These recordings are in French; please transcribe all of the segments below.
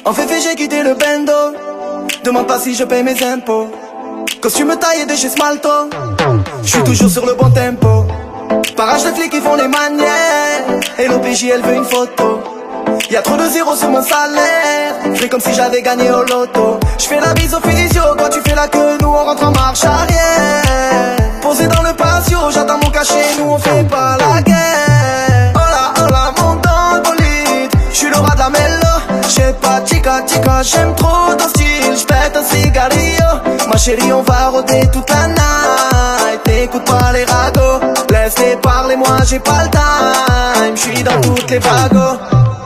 En fait, j'ai quitté le bendo. Demande pas si je paye mes impôts. Costume taillé de chez Smalto. J'suis toujours sur le bon tempo. Parage de flics qui font les manières. Et l'OPJ elle veut une photo. Y'a trop de zéros sur mon salaire. J'fais comme si j'avais gagné au loto. J'fais la bise au physio. Quand tu fais la queue, nous on rentre en marche arrière. Posé dans le patio, j'attends mon cachet. Nous on fait pas la guerre. Oh là, monte dans le bolide. J'suis le roi de la mélo. J'sais pas, tica, j'aime trop ton style. J'pète un cigarillo. Ma chérie, on va rôder toute la night. T'écoutes pas les ragots. Laisse-les parler, moi j'ai pas le time. J'suis dans toutes les vagos.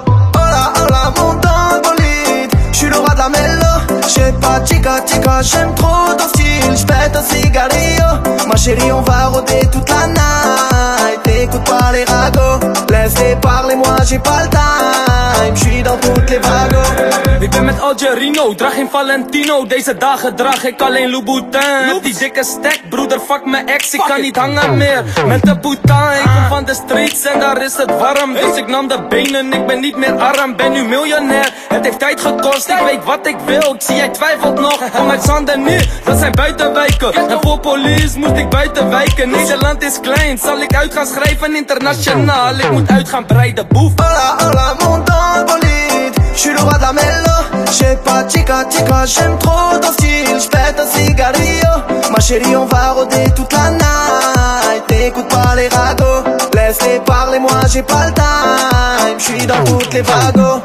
Oh là, monte dans le bolide. J'suis le roi de la mélo. J'sais pas, tica, j'aime trop ton style. J'pète un cigarillo. Ma chérie, on va rôder toute la night. T'écoutes pas les ragots. Laisse-les parler, moi j'ai pas le time. J'suis dans toutes les vagos. Ik ben met Algerino, draag geen Valentino. Deze dagen draag ik alleen Louboutin. Heb die dikke stack, broeder, fuck mijn ex. Ik kan niet hangen meer met de Boutin. Ik kom van de streets en daar is het warm. Dus ik nam de benen, ik ben niet meer arm. Ben nu miljonair, het heeft tijd gekost. Ik weet wat ik wil, ik zie jij twijfelt nog. Kom uit Zander, dat zijn buitenwijken. En voor police moest ik buiten wijken. Nederland is klein, zal ik uit gaan schrijven internationaal. Ik moet uit gaan breiden, boef. Hola, monte dans le bolide. J'suis le roi de la mélo. J'sais pas, tica, j'aime trop ton style. J'pète un cigarillo. Ma chérie, on va rôder toute la night. T'écoutes pas les ragots. Laisse-les parler, moi j'ai pas le time. J'suis dans toutes les vagos.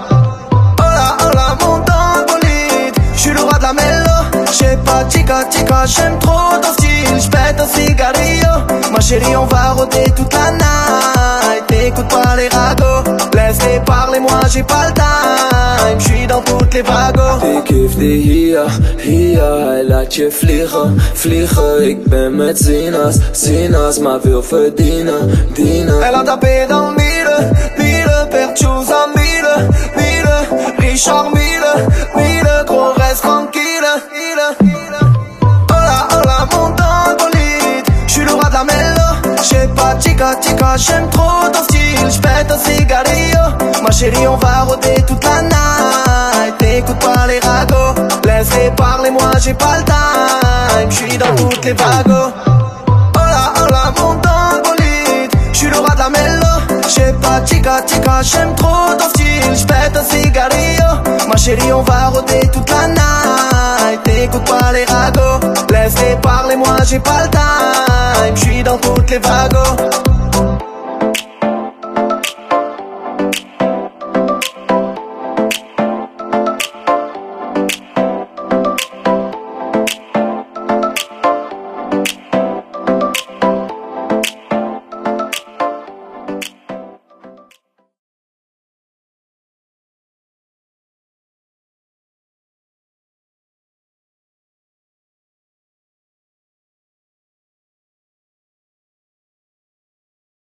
Hola, monte dans le bolide. J'suis le roi de la mélo. J'sais pas, tica, j'aime trop ton style. J'pète un cigarillo. Ma chérie, on va rôder toute la night. T'écoutes pas les ragots. Laisse-les parler, moi j'ai pas le time. J'suis dans toutes les vagos. Ik geef die hier, hij laat je vliegen. Ik ben met Zina's, maar wil verdienen. Elle a tapé dans le mille, perd chose à mille, Richard mille, gros reste tranquille. Hola, monte dans le bolide. J'suis le roi de la mélo. J'sais pas, tica, j'aime trop ton style. J'pète un cigarillo. Ma chérie, on va rôder toute la night. T'écoutes pas les ragots. Laisse-les parler, moi j'ai pas le time. J'suis dans toutes les vagos. Hola, monte dans le bolide. J'suis le roi de la mélo. J'sais pas, tica, j'aime trop ton style. J'pète un cigarillo. Ma chérie, on va rôder toute la night. T'écoutes pas les ragots. Laisse-les parler, moi j'ai pas le time. J'suis dans toutes les vagos.